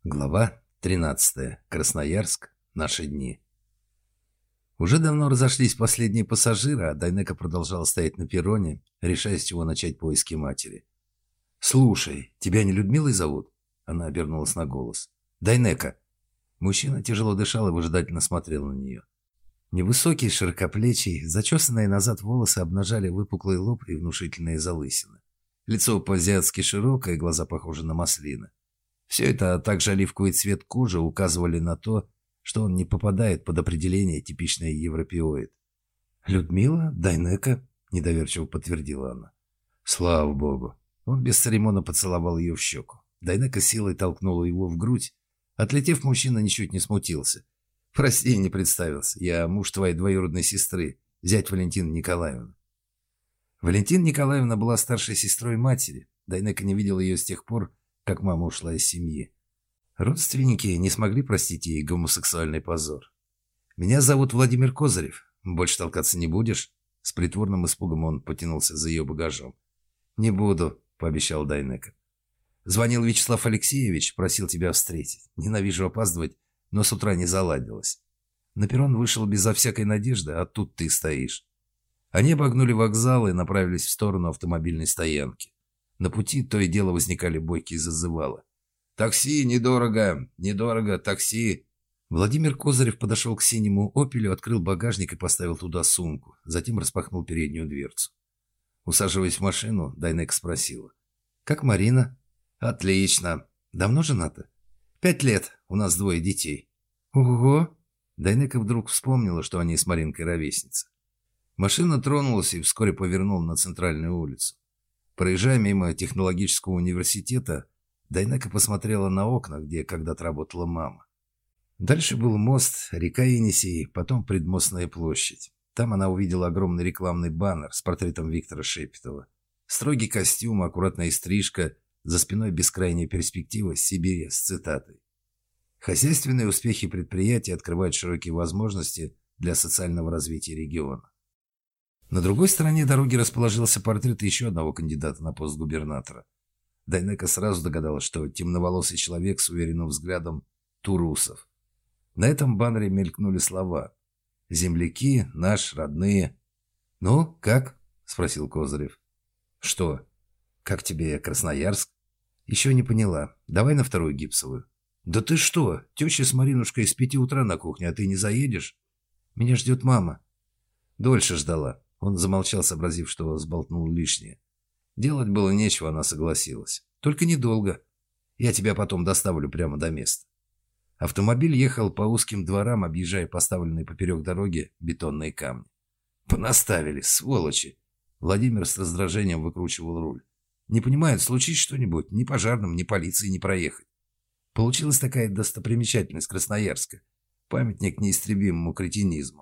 Глава 13. Красноярск. Наши дни. Уже давно разошлись последние пассажиры, а Дайнека продолжала стоять на перроне, решая, с чего начать поиски матери. «Слушай, тебя не Людмилой зовут?» Она обернулась на голос. «Дайнека!» Мужчина тяжело дышал и выжидательно смотрел на нее. Невысокий, широкоплечий, зачесанные назад волосы обнажали выпуклый лоб и внушительные залысины. Лицо по-азиатски широкое, глаза похожи на маслины. Все это, а также оливковый цвет кожи указывали на то, что он не попадает под определение типичный европеоид. «Людмила? Дайнека?» – недоверчиво подтвердила она. «Слава богу!» Он без церемона поцеловал ее в щеку. Дайнека силой толкнула его в грудь. Отлетев, мужчина ничуть не смутился. «Прости, не представился. Я муж твоей двоюродной сестры, зять Валентины Николаевны». Валентина Николаевна была старшей сестрой матери. Дайнека не видела ее с тех пор, как мама ушла из семьи. Родственники не смогли простить ей гомосексуальный позор. «Меня зовут Владимир Козырев. Больше толкаться не будешь?» С притворным испугом он потянулся за ее багажом. «Не буду», — пообещал Дайнека. «Звонил Вячеслав Алексеевич, просил тебя встретить. Ненавижу опаздывать, но с утра не заладилось. На перрон вышел безо всякой надежды, а тут ты стоишь». Они обогнули вокзал и направились в сторону автомобильной стоянки. На пути то и дело возникали бойкие зазывалы. «Такси, недорого, недорого, такси!» Владимир Козырев подошел к синему «Опелю», открыл багажник и поставил туда сумку. Затем распахнул переднюю дверцу. Усаживаясь в машину, Дайнека спросила. «Как Марина?» «Отлично. Давно женаты?» 5 лет. У нас 2 детей». «Ого!» Дайнека вдруг вспомнила, что они с Маринкой ровесницы. Машина тронулась и вскоре повернула на центральную улицу. Проезжая мимо технологического университета, Дайнека посмотрела на окна, где когда-то работала мама. Дальше был мост, река Енисей, потом предмостная площадь. Там она увидела огромный рекламный баннер с портретом Виктора Шепетова. Строгий костюм, аккуратная стрижка, за спиной бескрайняя перспектива Сибири с цитатой. «Хозяйственные успехи предприятия открывают широкие возможности для социального развития региона». На другой стороне дороги расположился портрет еще одного кандидата на пост губернатора. Дайнека сразу догадалась, что темноволосый человек с уверенным взглядом Турусов. На этом баннере мелькнули слова «Земляки, наш, родные». «Ну, как?» – спросил Козырев. «Что? Как тебе Красноярск?» «Еще не поняла. Давай на 2-ю гипсовую». «Да ты что? Теща с Маринушкой с 5 утра на кухне, а ты не заедешь?» «Меня ждет мама». «Дольше ждала». Он замолчал, сообразив, что сболтнул лишнее. Делать было нечего, она согласилась. «Только недолго. Я тебя потом доставлю прямо до места». Автомобиль ехал по узким дворам, объезжая поставленные поперек дороги бетонные камни. «Понаставили, сволочи!» Владимир с раздражением выкручивал руль. «Не понимают, случись что-нибудь, ни пожарным, ни полиции не проехать». Получилась такая достопримечательность Красноярска. Памятник неистребимому кретинизму.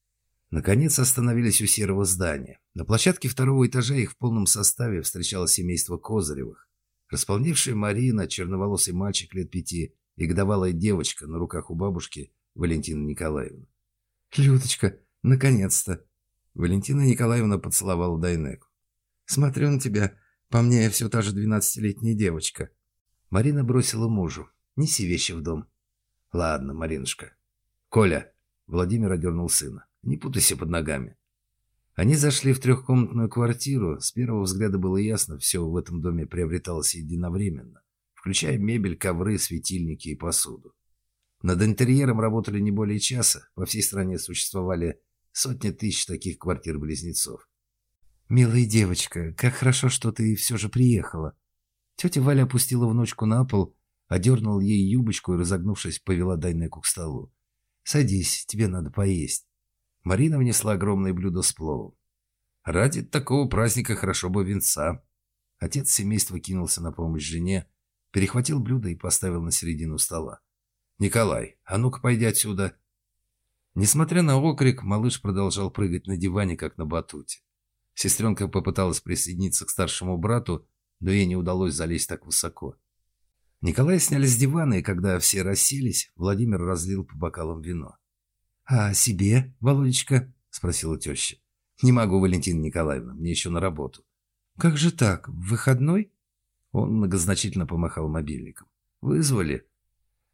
Наконец остановились у серого здания. На площадке 2-го этажа их в полном составе встречало семейство Козыревых. Располневшая Марина, черноволосый мальчик лет 5 и годовалая девочка на руках у бабушки Валентины Николаевны. «Людочка, наконец-то!» Валентина Николаевна поцеловала Дайнеку. «Смотрю на тебя, по мне все та же 12-летняя девочка». Марина бросила мужу. «Неси вещи в дом». «Ладно, Маринушка». «Коля!» Владимир одернул сына. «Не путайся под ногами». Они зашли в 3-комнатную квартиру. С первого взгляда было ясно, все в этом доме приобреталось единовременно, включая мебель, ковры, светильники и посуду. Над интерьером работали не более часа. По всей стране существовали сотни тысяч таких квартир-близнецов. «Милая девочка, как хорошо, что ты все же приехала». Тетя Валя опустила внучку на пол, одернула ей юбочку и, разогнувшись, повела Дайнеку к столу. «Садись, тебе надо поесть». Марина внесла огромное блюдо с пловом. «Ради такого праздника хорошо бы винца». Отец семейства кинулся на помощь жене, перехватил блюдо и поставил на середину стола. «Николай, а ну-ка пойди отсюда». Несмотря на окрик, малыш продолжал прыгать на диване, как на батуте. Сестренка попыталась присоединиться к старшему брату, но ей не удалось залезть так высоко. Николая сняли с дивана, и когда все расселись, Владимир разлил по бокалам вино. «А себе, Володечка?» – спросила теща. «Не могу, Валентина Николаевна, мне еще на работу». «Как же так? В выходной?» Он многозначительно помахал мобильником. «Вызвали?»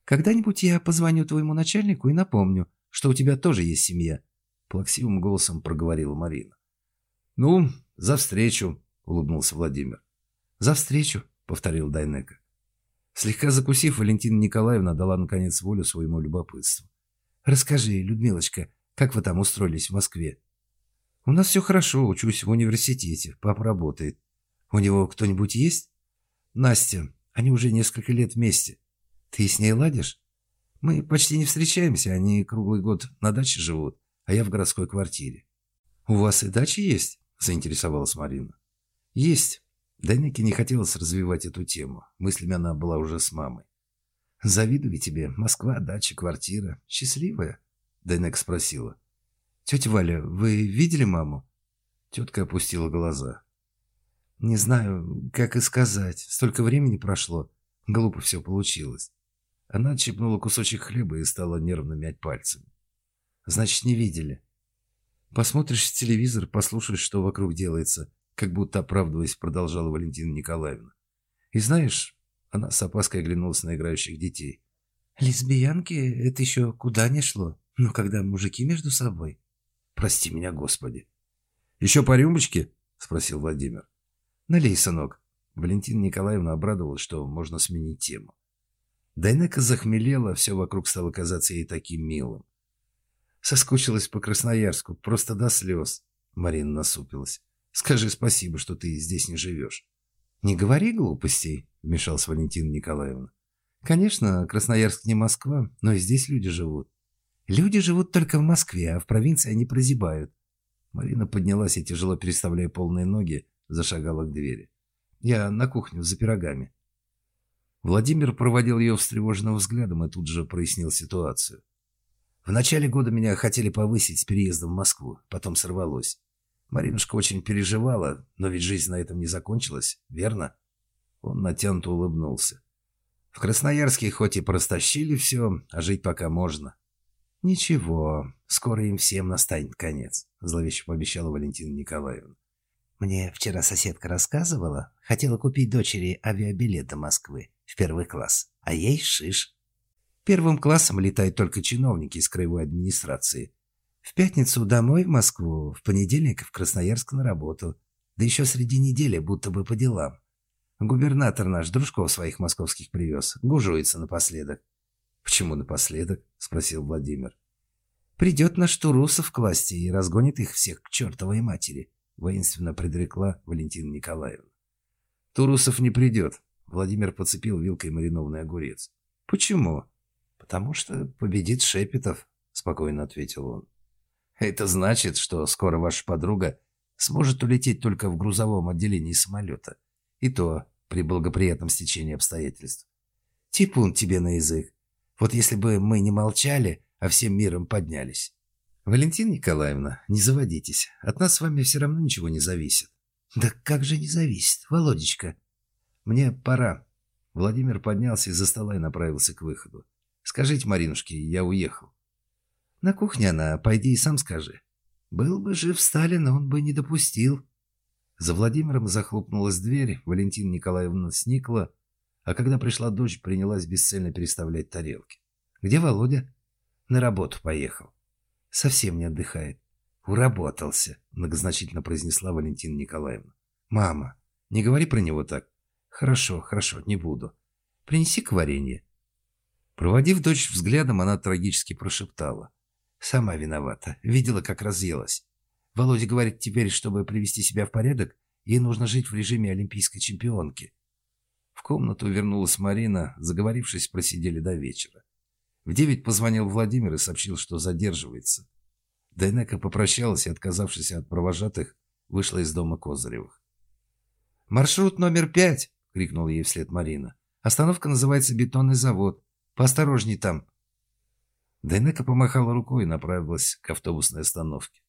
«Когда-нибудь я позвоню твоему начальнику и напомню, что у тебя тоже есть семья», — плаксивым голосом проговорила Марина. «Ну, за встречу», — улыбнулся Владимир. «За встречу», — повторил Дайнеко. Слегка закусив, Валентина Николаевна дала, наконец, волю своему любопытству. «Расскажи, Людмилочка, как вы там устроились в Москве?» «У нас все хорошо, учусь в университете, папа работает. У него кто-нибудь есть?» «Настя, они уже несколько лет вместе. Ты с ней ладишь?» «Мы почти не встречаемся, они круглый год на даче живут, а я в городской квартире». «У вас и дача есть?» – заинтересовалась Марина. «Есть». Данике не хотелось развивать эту тему. Мыслями она была уже с мамой. «Завидую тебе. Москва, дача, квартира. Счастливая?» Данека спросила. «Тетя Валя, вы видели маму?» Тетка опустила глаза. «Не знаю, как и сказать. Столько времени прошло. Глупо все получилось». Она отщипнула кусочек хлеба и стала нервно мять пальцами. «Значит, не видели. Посмотришь телевизор, послушаешь, что вокруг делается», как будто оправдываясь, продолжала Валентина Николаевна. «И знаешь...» Она с опаской оглянулась на играющих детей. «Лесбиянки — это еще куда ни шло. Но когда мужики между собой...» «Прости меня, Господи!» «Еще по рюмочке?» — спросил Владимир. «Налей, сынок». Валентина Николаевна обрадовалась, что можно сменить тему. Дайнека захмелела, все вокруг стало казаться ей таким милым. «Соскучилась по Красноярску, просто до слез», — Марина насупилась. «Скажи спасибо, что ты здесь не живешь». «Не говори глупостей», — вмешалась Валентина Николаевна. «Конечно, Красноярск не Москва, но и здесь люди живут. Люди живут только в Москве, а в провинции они прозябают». Марина поднялась и, тяжело переставляя полные ноги, зашагала к двери. «Я на кухню за пирогами». Владимир проводил ее встревоженным взглядом и тут же прояснил ситуацию. «В начале года меня хотели повысить с переездом в Москву, потом сорвалось. Маринушка очень переживала, но ведь жизнь на этом не закончилась, верно?» Он натянуто улыбнулся. «В Красноярске хоть и простащили все, а жить пока можно». «Ничего, скоро им всем настанет конец», — зловеще пообещала Валентина Николаевна. «Мне вчера соседка рассказывала, хотела купить дочери авиабилет до Москвы в первый класс, а ей шиш. Первым классом летают только чиновники из краевой администрации. В пятницу домой в Москву, в понедельник в Красноярск на работу. Да еще среди недели, будто бы по делам. Губернатор наш дружков своих московских привез. Гужуется напоследок». «Почему напоследок?» – спросил Владимир. «Придет наш Турусов к власти и разгонит их всех к чертовой матери», – воинственно предрекла Валентина Николаевна. «Турусов не придет». Владимир подцепил вилкой маринованный огурец. «Почему?» «Потому что победит Шепетов», – спокойно ответил он. «Это значит, что скоро ваша подруга сможет улететь только в грузовом отделении самолета. И то при благоприятном стечении обстоятельств. Типун тебе на язык. Вот если бы мы не молчали, а всем миром поднялись». «Валентина Николаевна, не заводитесь. От нас с вами все равно ничего не зависит». «Да как же не зависит, Володечка?» «Мне пора». Владимир поднялся из-за стола и направился к выходу. «Скажите Маринушке, я уехал». «На кухне она, пойди и сам скажи». «Был бы жив Сталин, он бы не допустил». За Владимиром захлопнулась дверь, Валентина Николаевна сникла, а когда пришла дочь, принялась бесцельно переставлять тарелки. «Где Володя?» «На работу поехал». «Совсем не отдыхает». «Уработался», — многозначительно произнесла Валентина Николаевна. «Мама, не говори про него так». «Хорошо, хорошо, не буду. Принеси-ка варенье». Проводив дочь взглядом, она трагически прошептала. «Сама виновата. Видела, как разъелась. Володя говорит, теперь, чтобы привести себя в порядок, ей нужно жить в режиме олимпийской чемпионки». В комнату вернулась Марина, заговорившись, просидели до вечера. В 9 позвонил Владимир и сообщил, что задерживается. Дайнека попрощалась и, отказавшись от провожатых, вышла из дома Козыревых. «Маршрут номер 5!» — крикнула ей вслед Марина. «Остановка называется «Бетонный завод». Поосторожней там». Дайнека помахала рукой и направилась к автобусной остановке.